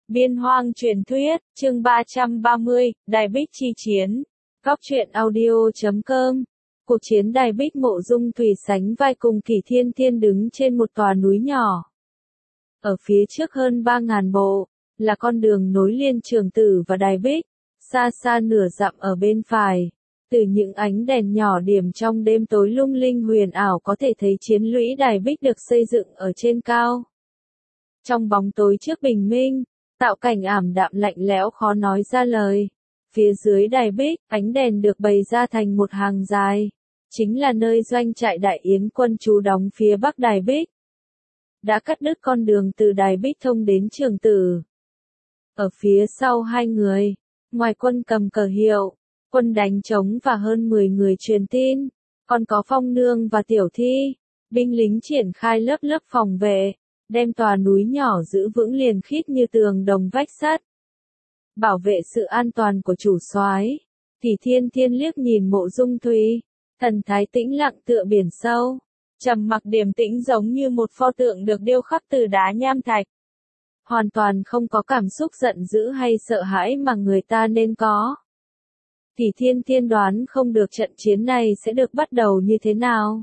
Biên hoang truyền thuyết, chương 330, Đài Bích chi chiến. Góc truyện audio.com. Cuộc chiến Đài Bích Mộ Dung Thủy sánh vai cùng Kỷ Thiên Thiên đứng trên một tòa núi nhỏ. Ở phía trước hơn 3.000 bộ, là con đường nối liền Trường Tử và Đài Bích, xa xa nửa dặm ở bên phải. Từ những ánh đèn nhỏ điểm trong đêm tối lung linh huyền ảo có thể thấy chiến lũy Đài Bích được xây dựng ở trên cao. Trong bóng tối trước bình minh, tạo cảnh ảm đạm lạnh lẽo khó nói ra lời. Phía dưới Đài Bích, ánh đèn được bày ra thành một hàng dài. Chính là nơi doanh trại Đại Yến quân trú đóng phía bắc Đài Bích. Đã cắt đứt con đường từ Đài Bích thông đến Trường Tử. Ở phía sau hai người, ngoài quân cầm cờ hiệu, quân đánh trống và hơn 10 người truyền tin, còn có Phong Nương và Tiểu Thi, binh lính triển khai lớp lớp phòng vệ, đem tòa núi nhỏ giữ vững liền khít như tường đồng vách sắt. Bảo vệ sự an toàn của chủ soái, Kỷ Thiên Thiên liếc nhìn Mộ Dung Thủy, thần thái tĩnh lặng tựa biển sâu, trầm mặc điềm tĩnh giống như một pho tượng được điêu khắc từ đá nham thạch. Hoàn toàn không có cảm xúc giận dữ hay sợ hãi mà người ta nên có. Kỷ Thiên Thiên đoán không được trận chiến này sẽ được bắt đầu như thế nào.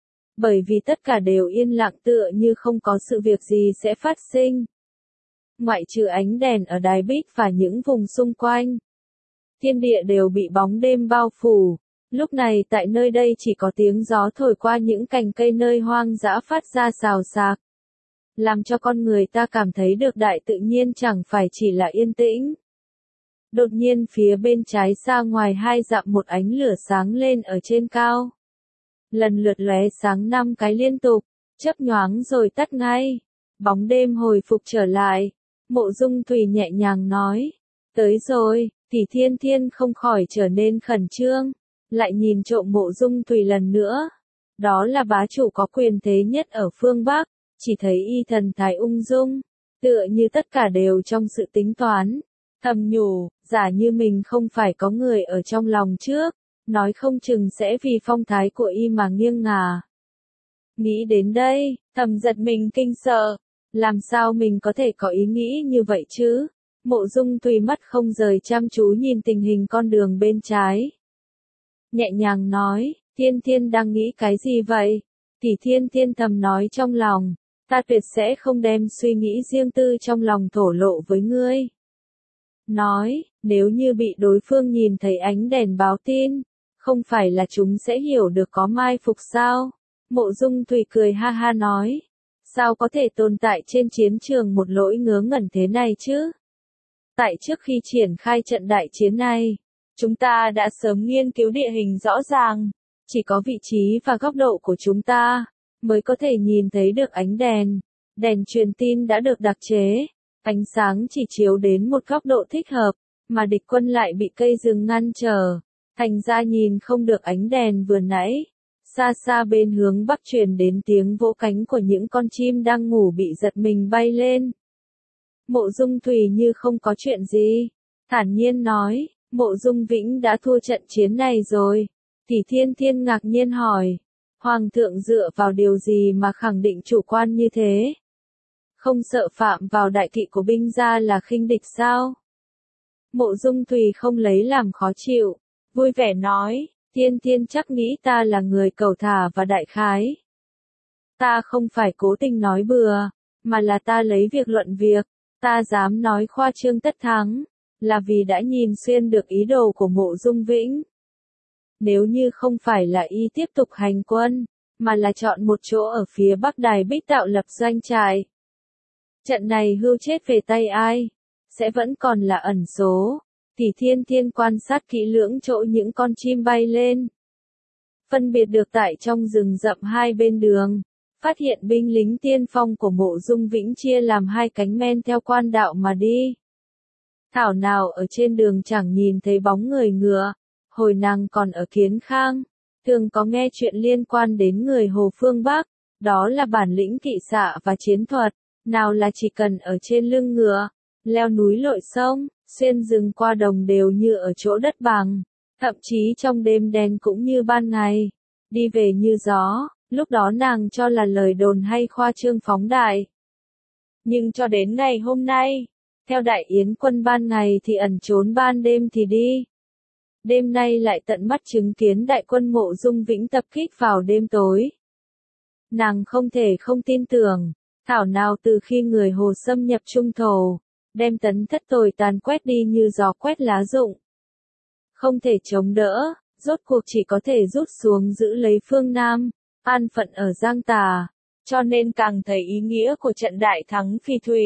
Bởi vì tất cả đều yên lặng tựa như không có sự việc gì sẽ phát sinh. Ngoại trừ ánh đèn ở Đài Bích và những vùng xung quanh, thiên địa đều bị bóng đêm bao phủ. Lúc này tại nơi đây chỉ có tiếng gió thổi qua những cành cây nơi hoang dã phát ra xào xạc, làm cho con người ta cảm thấy được đại tự nhiên chẳng phải chỉ là yên tĩnh. Đột nhiên phía bên trái xa ngoài 2 dặm một ánh lửa sáng lên ở trên cao. Lần lượt lóe sáng 5 cái liên tục, chớp nhoáng rồi tắt ngay. Bóng đêm hồi phục trở lại. Mộ Dung Thủy nhẹ nhàng nói. Tới rồi, Kỷ Thiên Thiên không khỏi trở nên khẩn trương. Lại nhìn trộm Mộ Dung Thủy lần nữa. Đó là bá chủ có quyền thế nhất ở phương Bắc. Chỉ thấy y thần thái ung dung. Tựa như tất cả đều trong sự tính toán. Thầm nhủ, giả như mình không phải có người ở trong lòng trước. Nói không chừng sẽ vì phong thái của y mà nghiêng ngả. Nghĩ đến đây, thầm giật mình kinh sợ. Làm sao mình có thể có ý nghĩ như vậy chứ? Mộ Dung Thủy mắt không rời chăm chú nhìn tình hình con đường bên trái. Nhẹ nhàng nói, Thiên Thiên đang nghĩ cái gì vậy? Kỷ Thiên Thiên thầm nói trong lòng, ta tuyệt sẽ không đem suy nghĩ riêng tư trong lòng thổ lộ với ngươi. Nói, nếu như bị đối phương nhìn thấy ánh đèn báo tin, không phải là chúng sẽ hiểu được có mai phục sao? Mộ Dung Thủy cười ha ha nói. Sao có thể tồn tại trên chiến trường một lỗi ngớ ngẩn thế này chứ? Tại trước khi triển khai trận đại chiến này, chúng ta đã sớm nghiên cứu địa hình rõ ràng. Chỉ có vị trí và góc độ của chúng ta, mới có thể nhìn thấy được ánh đèn. Đèn truyền tin đã được đặc chế. Ánh sáng chỉ chiếu đến một góc độ thích hợp, mà địch quân lại bị cây rừng ngăn trở. Thành ra nhìn không được ánh đèn vừa nãy. Xa xa bên hướng bắc truyền đến tiếng vỗ cánh của những con chim đang ngủ bị giật mình bay lên. Mộ Dung Thủy như không có chuyện gì. Thản nhiên nói, Mộ Dung Vĩnh đã thua trận chiến này rồi. Kỷ Thiên Thiên ngạc nhiên hỏi. Hoàng thượng dựa vào điều gì mà khẳng định chủ quan như thế? Không sợ phạm vào đại kỵ của binh gia là khinh địch sao? Mộ Dung Thủy không lấy làm khó chịu. Vui vẻ nói, Thiên Thiên chắc nghĩ ta là người cầu thả và đại khái. Ta không phải cố tình nói bừa, mà là ta lấy việc luận việc, ta dám nói khoa trương tất thắng, là vì đã nhìn xuyên được ý đồ của Mộ Dung Vĩnh. Nếu như không phải là y tiếp tục hành quân, mà là chọn một chỗ ở phía bắc Đài Bích tạo lập doanh trại. Trận này hưu chết về tay ai, sẽ vẫn còn là ẩn số. Kỷ Thiên Thiên quan sát kỹ lưỡng chỗ những con chim bay lên. Phân biệt được tại trong rừng rậm hai bên đường, phát hiện binh lính tiên phong của Mộ Dung Vĩnh chia làm 2 cánh men theo quan đạo mà đi. Thảo nào ở trên đường chẳng nhìn thấy bóng người ngựa, hồi nàng còn ở Kiến Khang, thường có nghe chuyện liên quan đến người Hồ Phương Bắc, đó là bản lĩnh kỵ xạ và chiến thuật, nào là chỉ cần ở trên lưng ngựa, leo núi lội sông, xuyên rừng qua đồng đều như ở chỗ đất bằng, thậm chí trong đêm đen cũng như ban ngày, đi về như gió, lúc đó nàng cho là lời đồn hay khoa trương phóng đại. Nhưng cho đến ngày hôm nay, Theo Đại Yến Quân ban ngày thì ẩn trốn, ban đêm thì đi. Đêm nay lại tận mắt chứng kiến đại quân Mộ Dung Vĩnh tập kích vào đêm tối. Nàng không thể không tin tưởng, thảo nào từ khi người Hồ xâm nhập Trung Thổ, đem Tấn Thất tồi tàn quét đi như gió quét lá rụng. Không thể chống đỡ, rốt cuộc chỉ có thể rút xuống giữ lấy phương Nam, an phận ở Giang Tà, cho nên càng thấy ý nghĩa của trận đại thắng Phi Thủy.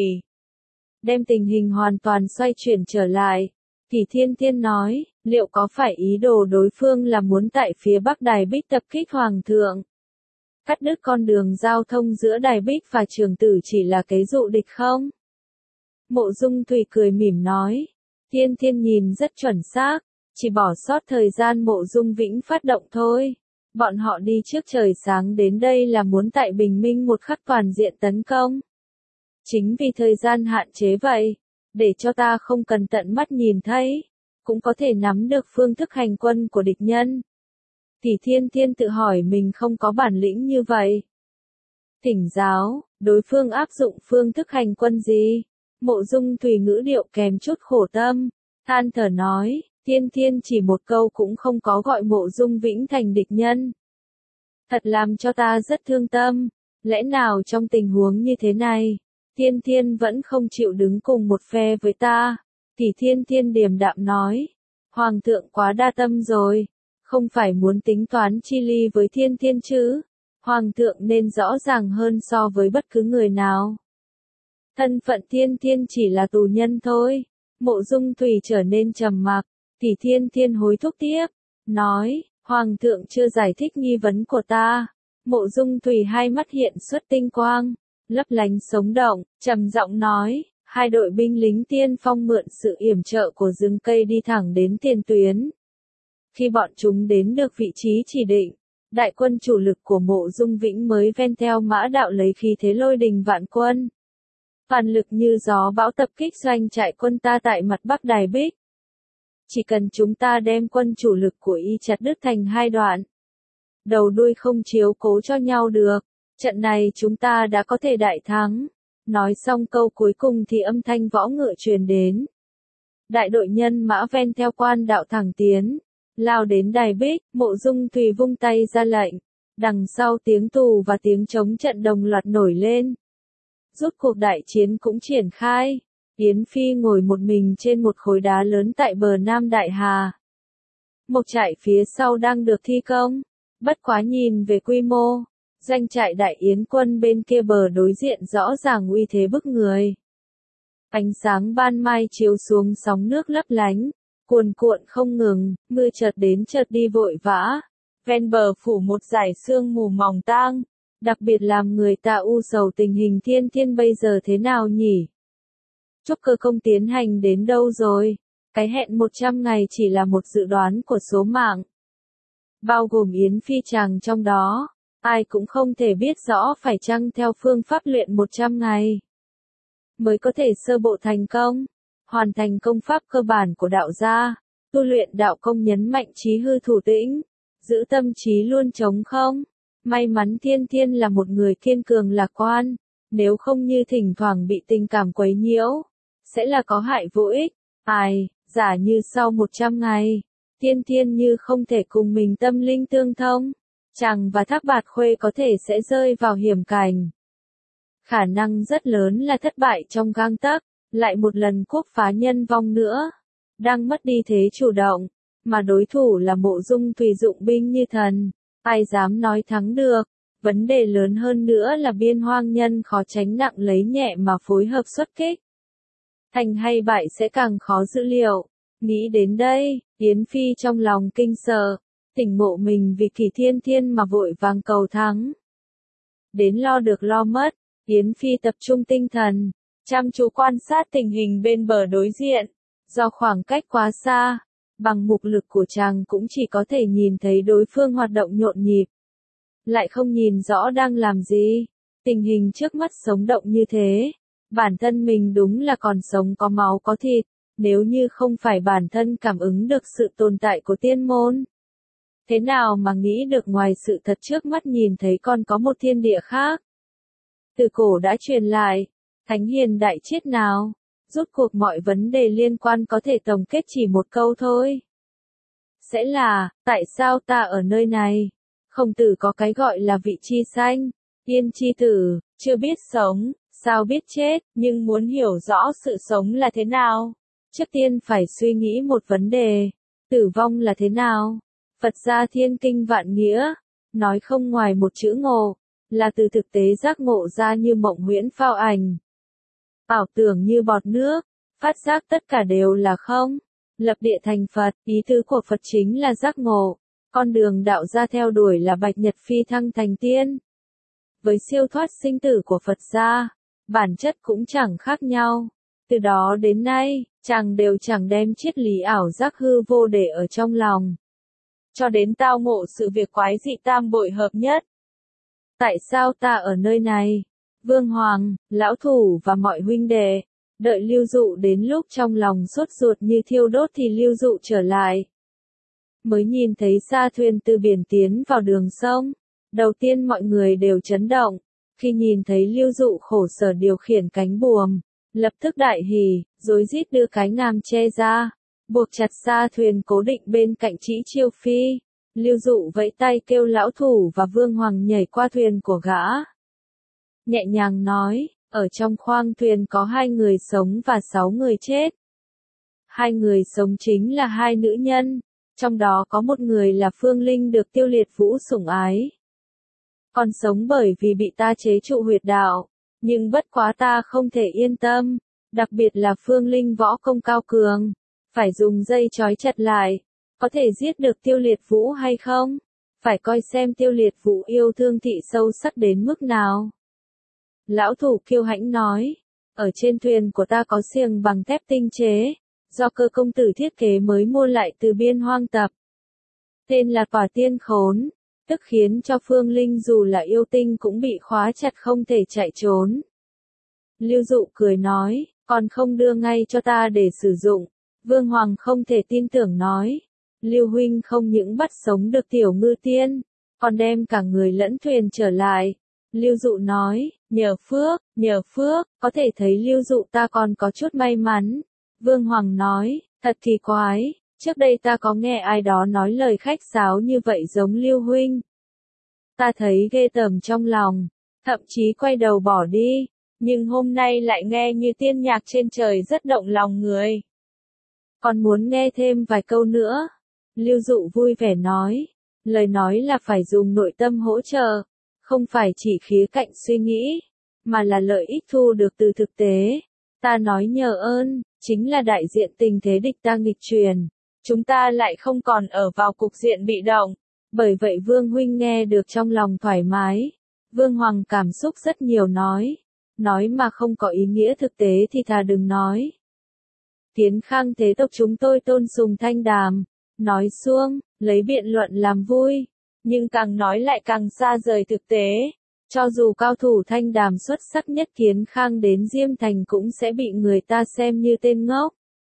Đem tình hình hoàn toàn xoay chuyển trở lại, Kỷ Thiên Thiên nói, liệu có phải ý đồ đối phương là muốn tại phía Bắc Đài Bích tập kích Hoàng thượng? Cắt đứt con đường giao thông giữa Đài Bích và Trường Tử chỉ là kế dụ địch không? Mộ Dung Thủy cười mỉm nói, Thiên Thiên nhìn rất chuẩn xác, chỉ bỏ sót thời gian Mộ Dung Vĩnh phát động thôi. Bọn họ đi trước trời sáng đến đây là muốn tại bình minh một khắc toàn diện tấn công. Chính vì thời gian hạn chế vậy, để cho ta không cần tận mắt nhìn thấy, cũng có thể nắm được phương thức hành quân của địch nhân. Kỷ Thiên Thiên tự hỏi mình không có bản lĩnh như vậy. Thỉnh giáo, đối phương áp dụng phương thức hành quân gì? Mộ Dung Thủy ngữ điệu kèm chút khổ tâm, than thở nói, Thiên Thiên chỉ một câu cũng không có gọi Mộ Dung Vĩnh thành địch nhân. Thật làm cho ta rất thương tâm, lẽ nào trong tình huống như thế này, Thiên Thiên vẫn không chịu đứng cùng một phe với ta? Kỷ Thiên Thiên điềm đạm nói, Hoàng thượng quá đa tâm rồi, không phải muốn tính toán chi ly với Thiên Thiên chứ? Hoàng thượng nên rõ ràng hơn so với bất cứ người nào. Thân phận Thiên Thiên chỉ là tù nhân thôi. Mộ Dung Thủy trở nên trầm mặc, Kỷ Thiên Thiên hối thúc tiếp, nói, Hoàng thượng chưa giải thích nghi vấn của ta. Mộ Dung Thủy hai mắt hiện xuất tinh quang, lấp lánh sống động, trầm giọng nói, hai đội binh lính tiên phong mượn sự yểm trợ của rừng cây đi thẳng đến tiền tuyến. Khi bọn chúng đến được vị trí chỉ định, đại quân chủ lực của Mộ Dung Vĩnh mới ven theo mã đạo lấy khí thế lôi đình vạn quân. Phản lực như gió bão tập kích doanh trại quân ta tại mặt Bắc Đài Bích. Chỉ cần chúng ta đem quân chủ lực của y chặt đứt thành hai đoạn, đầu đuôi không chiếu cố cho nhau được, trận này chúng ta đã có thể đại thắng. Nói xong câu cuối cùng thì âm thanh võ ngựa truyền đến. Đại đội nhân mã ven theo quan đạo thẳng tiến, lao đến Đài Bích. Mộ Dung Thủy vung tay ra lệnh, đằng sau tiếng tù và tiếng chống trận đồng loạt nổi lên. Rốt cuộc đại chiến cũng triển khai. Yến Phi ngồi một mình trên một khối đá lớn tại bờ Nam Đại Hà. Một trại phía sau đang được thi công, bất quá nhìn về quy mô, doanh trại Đại Yến quân bên kia bờ đối diện rõ ràng uy thế bức người. Ánh sáng ban mai chiếu xuống, sóng nước lấp lánh, cuồn cuộn không ngừng, mưa chợt đến chợt đi vội vã. Ven bờ phủ một dải sương mù mỏng tang, đặc biệt làm người ta u sầu tình hình Thiên Thiên bây giờ thế nào nhỉ? Trúc Cơ Công tiến hành đến đâu rồi? Cái hẹn 100 ngày chỉ là một dự đoán của số mạng, bao gồm Yến Phi chàng trong đó. Ai cũng không thể biết rõ phải chăng theo phương pháp luyện 100 ngày mới có thể sơ bộ thành công, hoàn thành công pháp cơ bản của đạo gia. Tu luyện đạo công nhấn mạnh trí hư thủ tĩnh, giữ tâm trí luôn trống không. May mắn Thiên Thiên là một người kiên cường lạc quan, nếu không như thỉnh thoảng bị tình cảm quấy nhiễu, sẽ là có hại vô ích. Ai, giả như sau 100 ngày, Thiên Thiên như không thể cùng mình tâm linh tương thông, chàng và Thác Bạt Khuê có thể sẽ rơi vào hiểm cảnh. Khả năng rất lớn là thất bại trong gang tấc, lại một lần quốc phá nhân vong nữa. Đang mất đi thế chủ động, mà đối thủ là Mộ Dung Thủy dụng binh như thần, ai dám nói thắng được. Vấn đề lớn hơn nữa là biên hoang nhân khó tránh nặng lấy nhẹ mà phối hợp xuất kích. Thành hay bại sẽ càng khó dự liệu. Nghĩ đến đây, Yến Phi trong lòng kinh sợ, tỉnh ngộ mình vì Kỷ Thiên Thiên mà vội vàng cầu thắng. Đến lo được lo mất, Yến Phi tập trung tinh thần, chăm chú quan sát tình hình bên bờ đối diện. Do khoảng cách quá xa, bằng mục lực của chàng cũng chỉ có thể nhìn thấy đối phương hoạt động nhộn nhịp, lại không nhìn rõ đang làm gì. Tình hình trước mắt sống động như thế, bản thân mình đúng là còn sống có máu có thịt. Nếu như không phải bản thân cảm ứng được sự tồn tại của tiên môn, thế nào mà nghĩ được ngoài sự thật trước mắt nhìn thấy còn có một thiên địa khác. Từ cổ đã truyền lại, thánh hiền đại triết nào, Rốt cuộc mọi vấn đề liên quan có thể tổng kết chỉ một câu thôi. Sẽ là, tại sao ta ở nơi này? Khổng Tử có cái gọi là vị chi sanh, yên chi tử, chưa biết sống, sao biết chết, nhưng muốn hiểu rõ sự sống là thế nào. Trước tiên phải suy nghĩ một vấn đề, tử vong là thế nào? Phật gia thiên kinh vạn nghĩa, nói không ngoài một chữ ngộ, là từ thực tế giác ngộ ra như mộng huyễn phao ảnh. Ảo tưởng như bọt nước, phát giác tất cả đều là không. Lập địa thành Phật, ý tứ của Phật chính là giác ngộ. Con đường đạo ra theo đuổi là bạch nhật phi thăng thành tiên. Với siêu thoát sinh tử của Phật gia, bản chất cũng chẳng khác nhau. Từ đó đến nay, chàng đều chẳng đem triết lý ảo giác hư vô để ở trong lòng. Cho đến tao ngộ sự việc quái dị tam bội hợp nhất. Tại sao ta ở nơi này? Vương Hoàng, lão thủ và mọi huynh đệ, đợi Lưu Dụ đến lúc trong lòng sốt ruột như thiêu đốt thì Lưu Dụ trở lại. Mới nhìn thấy xa thuyền từ biển tiến vào đường sông. Đầu tiên mọi người đều chấn động, khi nhìn thấy Lưu Dụ khổ sở điều khiển cánh buồm, lập tức đại hỉ, rối rít đưa cái ngàm che ra, buộc chặt xa thuyền cố định bên cạnh Trĩ Chiêu Phi. Lưu Dụ vẫy tay kêu lão thủ và Vương Hoàng nhảy qua thuyền của gã. Nhẹ nhàng nói, ở trong khoang thuyền có 2 người sống và 6 người chết. 2 người sống chính là 2 nữ nhân, trong đó có một người là Phương Linh được Tiêu Liệt Vũ sủng ái. Còn sống bởi vì bị ta chế trụ huyệt đạo, nhưng bất quá ta không thể yên tâm, đặc biệt là Phương Linh võ công cao cường, phải dùng dây trói chặt lại, có thể giết được Tiêu Liệt Vũ hay không? Phải coi xem Tiêu Liệt Vũ yêu thương thị sâu sắc đến mức nào. Lão thủ kiêu hãnh nói, ở trên thuyền của ta có xiềng bằng thép tinh chế, do Cơ công tử thiết kế mới mua lại từ Biên Hoang Tập. Tên là Quả Tiên Khốn, tức khiến cho Phương Linh dù là yêu tinh cũng bị khóa chặt không thể chạy trốn. Lưu Dụ cười nói, còn không đưa ngay cho ta để sử dụng. Vương Hoàng không thể tin tưởng nói, Lưu huynh không những bắt sống được tiểu ngư tiên, còn đem cả người lẫn thuyền trở lại. Lưu Dụ nói, nhờ phước, có thể thấy Lưu Dụ ta còn có chút may mắn. Vương Hoàng nói, thật kỳ quái, trước đây ta có nghe ai đó nói lời khách sáo như vậy giống Lưu huynh. Ta thấy ghê tởm trong lòng, thậm chí quay đầu bỏ đi, nhưng hôm nay lại nghe như tiên nhạc trên trời rất động lòng người. Còn muốn nghe thêm vài câu nữa. Lưu Dụ vui vẻ nói, lời nói là phải dùng nội tâm hỗ trợ, không phải chỉ khía cạnh suy nghĩ, mà là lợi ích thu được từ thực tế. Ta nói nhờ ơn, chính là đại diện tình thế địch ta nghịch truyền, chúng ta lại không còn ở vào cục diện bị động, bởi vậy Vương huynh nghe được trong lòng thoải mái. Vương Hoàng cảm xúc rất nhiều nói mà không có ý nghĩa thực tế thì thà đừng nói. Kiến Khang thế tộc chúng tôi tôn sùng Thanh Đàm, nói suông, lấy biện luận làm vui, nhưng càng nói lại càng xa rời thực tế. Cho dù cao thủ Thanh Đàm xuất sắc nhất Kiến Khang đến Diêm Thành cũng sẽ bị người ta xem như tên ngốc.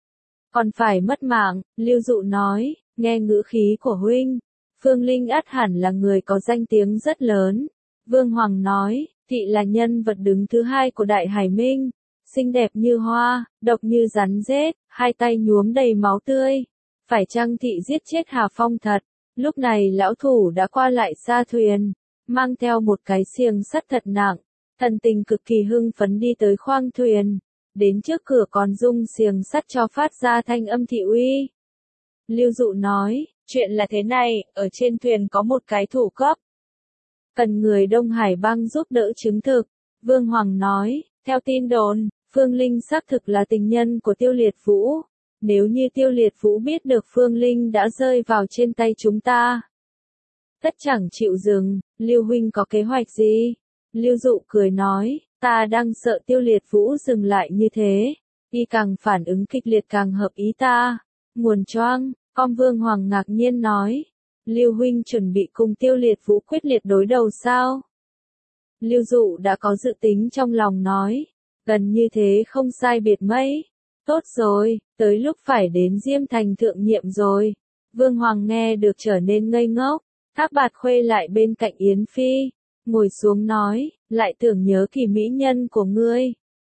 Còn phải mất mạng, Lưu Dụ nói, nghe ngữ khí của huynh, Phương Linh ắt hẳn là người có danh tiếng rất lớn. Vương Hoàng nói, thị là nhân vật đứng thứ 2 của Đại Hải Minh, xinh đẹp như hoa, độc như rắn rết, 2 tay nhuốm đầy máu tươi. Phải chăng thị giết chết Hà Phong thật? Lúc này lão thủ đã qua lại xa thuyền, mang theo một cái xiềng sắt thật nặng, thần tình cực kỳ hưng phấn đi tới khoang thuyền, đến trước cửa còn rung xiềng sắt cho phát ra thanh âm thị uy. Lưu Dụ nói, chuyện là thế này, ở trên thuyền có một cái thủ cấp, cần người Đông Hải bang giúp đỡ chứng thực. Vương Hoàng nói, theo tin đồn, Phương Linh xác thực là tình nhân của Tiêu Liệt Vũ. Nếu như Tiêu Liệt Vũ biết được Phương Linh đã rơi vào trên tay chúng ta, tất chẳng chịu dừng. Lưu huynh có kế hoạch gì? Lưu Dụ cười nói, ta đang sợ Tiêu Liệt Vũ dừng lại như thế, y càng phản ứng kịch liệt càng hợp ý ta. Nguồn choang, con Vương Hoàng ngạc nhiên nói, Lưu huynh chuẩn bị cùng Tiêu Liệt Vũ quyết liệt đối đầu sao? Lưu Dụ đã có dự tính trong lòng nói, gần như thế không sai biệt mấy. Tốt rồi, tới lúc phải đến Diêm Thành thượng nhiệm rồi. Vương Hoàng nghe được trở nên ngây ngốc. Thác Bạt Khuê lại bên cạnh Yến Phi, ngồi xuống nói, lại tưởng nhớ Kỳ mỹ nhân của ngươi.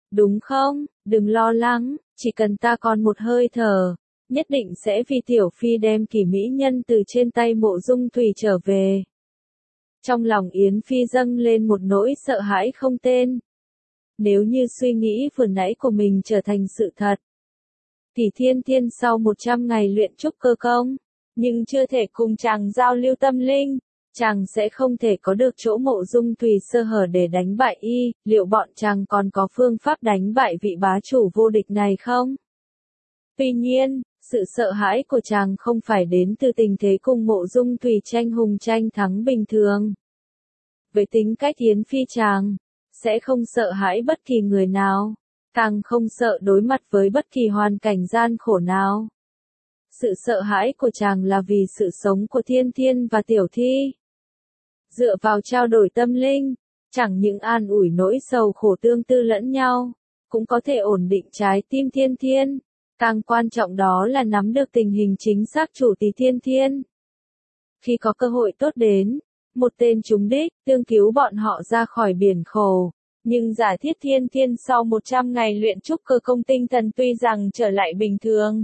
đúng không? Đừng lo lắng, chỉ cần ta còn một hơi thở, nhất định sẽ vì Tiểu Phi đem kỳ mỹ nhân từ trên tay Mộ Dung Thủy trở về. Trong lòng Yến Phi dâng lên một nỗi sợ hãi không tên. Nếu như suy nghĩ vừa nãy của mình trở thành sự thật, thì Thiên Thiên sau 100 ngày luyện trúc cơ công, nhưng chưa thể cùng chàng giao lưu tâm linh, chàng sẽ không thể có được chỗ Mộ Dung Thủy sơ hở để đánh bại y, liệu bọn chàng còn có phương pháp đánh bại vị bá chủ vô địch này không? Tuy nhiên, sự sợ hãi của chàng không phải đến từ tình thế cùng Mộ Dung Thủy tranh hùng tranh thắng bình thường. Với tính cách Yến Phi chàng, sẽ không sợ hãi bất kỳ người nào, càng không sợ đối mặt với bất kỳ hoàn cảnh gian khổ nào. Sự sợ hãi của chàng là vì sự sống của Thiên Thiên và Tiểu Thi. Dựa vào trao đổi tâm linh, chẳng những an ủi nỗi sầu khổ tương tư lẫn nhau, cũng có thể ổn định trái tim Thiên Thiên. Càng quan trọng đó là nắm được tình hình chính xác chủ tỷ Thiên Thiên. Khi có cơ hội tốt đến, một tên trúng đích, tương cứu bọn họ ra khỏi biển khổ. Nhưng giả thiết Thiên Thiên sau 100 ngày luyện trúc cơ công tinh thần tuy rằng trở lại bình thường,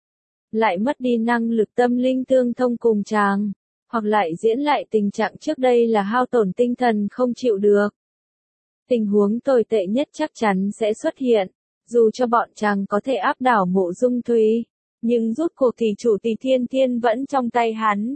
lại mất đi năng lực tâm linh tương thông cùng chàng, hoặc lại diễn lại tình trạng trước đây là hao tổn tinh thần không chịu được. Tình huống tồi tệ nhất chắc chắn sẽ xuất hiện, dù cho bọn chàng có thể áp đảo Mộ Dung Thủy, nhưng rút cuộc thì chủ tỷ Thiên Thiên vẫn trong tay hắn.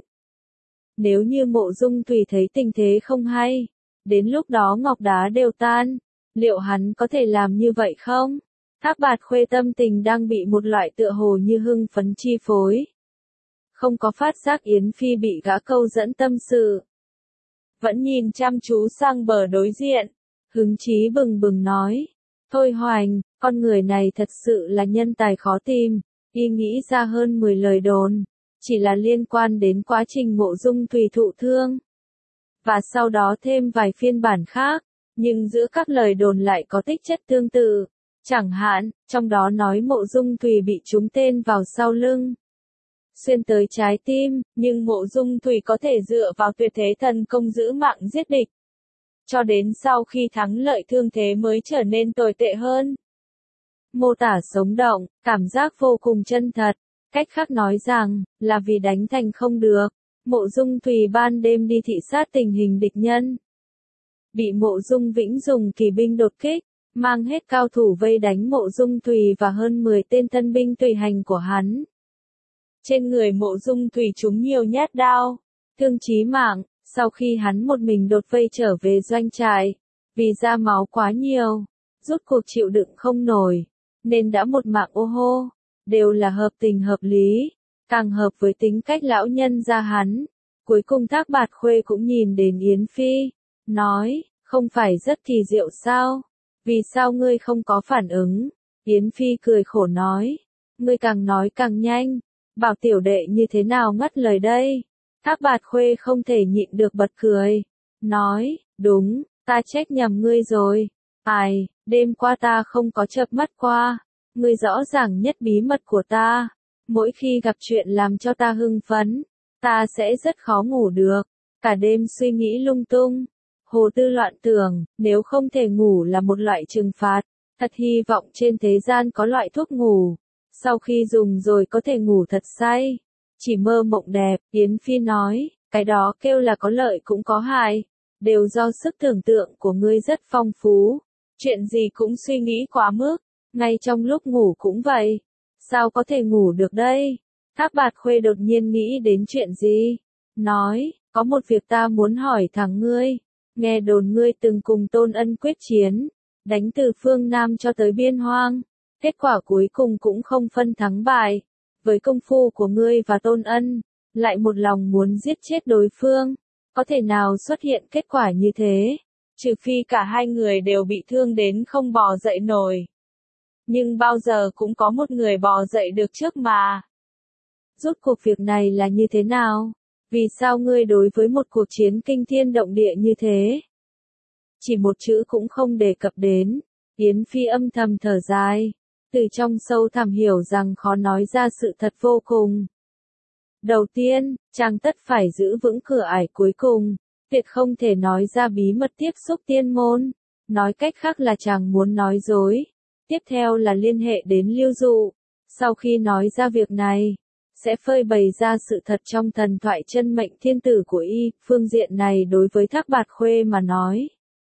Nếu như Mộ Dung Thủy thấy tình thế không hay, đến lúc đó ngọc đá đều tan, liệu hắn có thể làm như vậy không? Thác Bạt Khuê tâm tình đang bị một loại tựa hồ như hưng phấn chi phối. Không có phát giác Yến Phi bị gã câu dẫn tâm sự. Vẫn nhìn chăm chú sang bờ đối diện, hứng chí bừng bừng nói. Thôi Hoành, con người này thật sự là nhân tài khó tìm, y nghĩ ra hơn 10 lời đồn, chỉ là liên quan đến quá trình Mộ Dung Thủy thụ thương. Và sau đó thêm vài phiên bản khác, nhưng giữa các lời đồn lại có tích chất tương tự. Chẳng hạn, trong đó nói Mộ Dung Thủy bị trúng tên vào sau lưng, xuyên tới trái tim, nhưng Mộ Dung Thủy có thể dựa vào tuyệt thế thần công giữ mạng giết địch. Cho đến sau khi thắng lợi thương thế mới trở nên tồi tệ hơn. Mô tả sống động, cảm giác vô cùng chân thật. Cách khác nói rằng, là vì đánh thành không được, Mộ Dung Thủy ban đêm đi thị sát tình hình địch nhân. Bị Mộ Dung Vĩnh dùng kỳ binh đột kích, mang hết cao thủ vây đánh Mộ Dung Thủy và hơn 10 tên thân binh tùy hành của hắn. Trên người Mộ Dung Thủy trúng nhiều nhát đao, thương chí mạng, sau khi hắn một mình đột vây trở về doanh trại, vì ra máu quá nhiều, rút cuộc chịu đựng không nổi, nên đã một mạng ô hô, đều là hợp tình hợp lý, càng hợp với tính cách lão nhân gia hắn. Cuối cùng Thác Bạt Khuê cũng nhìn đến Yến Phi, nói, không phải rất kỳ diệu sao? Vì sao ngươi không có phản ứng? Yến Phi cười khổ nói, ngươi càng nói càng nhanh, bảo tiểu đệ như thế nào ngắt lời đây? Thác Bạt Khuê không thể nhịn được bật cười, nói, đúng, ta trách nhầm ngươi rồi. Ai, đêm qua ta không có chợp mắt qua, ngươi rõ ràng nhất bí mật của ta. Mỗi khi gặp chuyện làm cho ta hưng phấn, ta sẽ rất khó ngủ được, cả đêm suy nghĩ lung tung, hồ tư loạn tưởng, nếu không thể ngủ là một loại trừng phạt, thật hy vọng trên thế gian có loại thuốc ngủ, sau khi dùng rồi có thể ngủ thật say, chỉ mơ mộng đẹp. Yến Phi nói, cái đó kêu là có lợi cũng có hại, đều do sức tưởng tượng của ngươi rất phong phú, chuyện gì cũng suy nghĩ quá mức, ngay trong lúc ngủ cũng vậy. Sao có thể ngủ được đây? Thác Bạt Khuê đột nhiên nghĩ đến chuyện gì? Nói, có một việc ta muốn hỏi thẳng ngươi. Nghe đồn ngươi từng cùng Tôn Ân quyết chiến, đánh từ phương Nam cho tới biên hoang. Kết quả cuối cùng cũng không phân thắng bại. Với công phu của ngươi và Tôn Ân, lại một lòng muốn giết chết đối phương. Có thể nào xuất hiện kết quả như thế? Trừ phi cả hai người đều bị thương đến không bò dậy nổi. Nhưng bao giờ cũng có một người bò dậy được trước mà. Rốt cuộc việc này là như thế nào? Vì sao ngươi đối với một cuộc chiến kinh thiên động địa như thế? Chỉ một chữ cũng không đề cập đến. Yến Phi âm thầm thở dài. Từ trong sâu thẳm hiểu rằng khó nói ra sự thật vô cùng. Đầu tiên, chàng tất phải giữ vững cửa ải cuối cùng. Tuyệt không thể nói ra bí mật tiếp xúc tiên môn. nói cách khác là chàng muốn nói dối. Tiếp theo là liên hệ đến Lưu Dụ. Sau khi nói ra việc này, sẽ phơi bày ra sự thật trong thần thoại chân mệnh thiên tử của y. Phương diện này đối với Thác Bạt Khuê mà nói,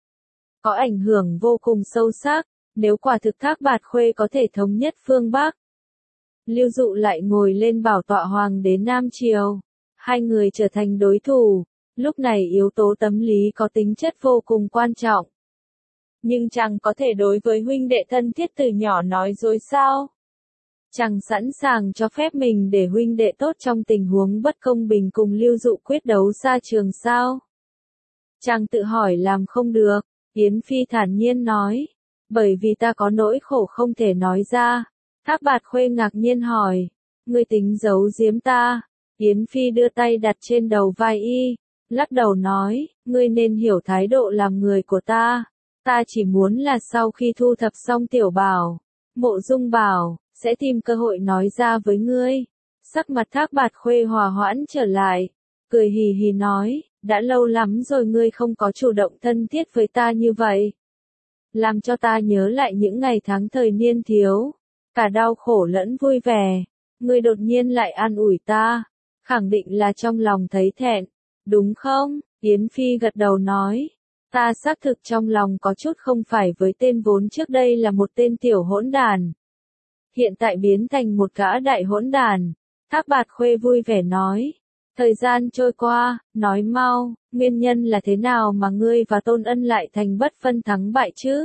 có ảnh hưởng vô cùng sâu sắc. Nếu quả thực Thác Bạt Khuê có thể thống nhất phương Bắc, Lưu Dụ lại ngồi lên bảo tọa hoàng đế Nam Triều, hai người trở thành đối thủ. Lúc này yếu tố tâm lý có tính chất vô cùng quan trọng. Nhưng chàng có thể đối với huynh đệ thân thiết từ nhỏ nói dối sao? Chàng sẵn sàng cho phép mình để huynh đệ tốt trong tình huống bất công bình cùng Lưu Dụ quyết đấu xa trường sao? Chàng tự hỏi làm không được. Yến Phi thản nhiên nói. Bởi vì ta có nỗi khổ không thể nói ra. Thác Bạt Khuê ngạc nhiên hỏi. Ngươi tính giấu giếm ta? Yến Phi đưa tay đặt trên đầu vai y, lắc đầu nói, ngươi nên hiểu thái độ làm người của ta. Ta chỉ muốn là sau khi thu thập xong Tiểu Bảo, Mộ Dung Bảo, sẽ tìm cơ hội nói ra với ngươi. Sắc mặt Thác Bạt Khuê hòa hoãn trở lại, cười hì hì nói, đã lâu lắm rồi ngươi không có chủ động thân thiết với ta như vậy. Làm cho ta nhớ lại những ngày tháng thời niên thiếu, cả đau khổ lẫn vui vẻ. Ngươi đột nhiên lại an ủi ta, khẳng định là trong lòng thấy thẹn, đúng không? Yến Phi gật đầu nói, ta xác thực trong lòng có chút không phải với tên vốn trước đây là một tên tiểu hỗn đàn. Hiện tại biến thành một gã đại hỗn đàn. Thác Bạt Khuê vui vẻ nói, thời gian trôi qua, nói mau, nguyên nhân là thế nào mà ngươi và Tôn Ân lại thành bất phân thắng bại chứ?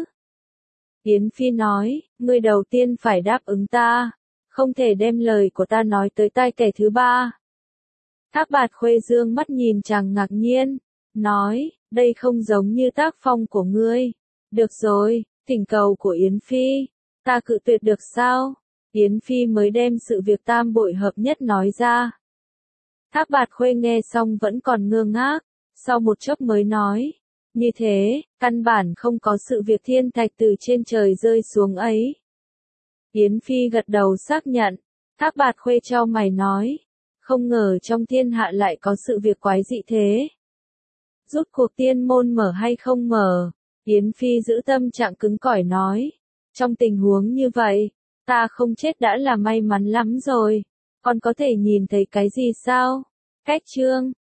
Yến Phi nói, ngươi đầu tiên phải đáp ứng ta, không thể đem lời của ta nói tới tai kẻ thứ ba. Thác Bạt Khuê dương mắt nhìn chàng ngạc nhiên, nói, đây không giống như tác phong của ngươi. Được rồi, thỉnh cầu của Yến Phi, ta cự tuyệt được sao? Yến Phi mới đem sự việc tam bội hợp nhất nói ra. Thác Bạt Khuê nghe xong vẫn còn ngơ ngác, sau một chốc mới nói, như thế, căn bản không có sự việc thiên thạch từ trên trời rơi xuống ấy. Yến Phi gật đầu xác nhận. Thác Bạt Khuê chau mày nói, không ngờ trong thiên hạ lại có sự việc quái dị thế. Rút cuộc tiên môn mở hay không mở? Yến Phi giữ tâm trạng cứng cỏi nói, trong tình huống như vậy, ta không chết đã là may mắn lắm rồi. Còn có thể nhìn thấy cái gì sao? Cách chương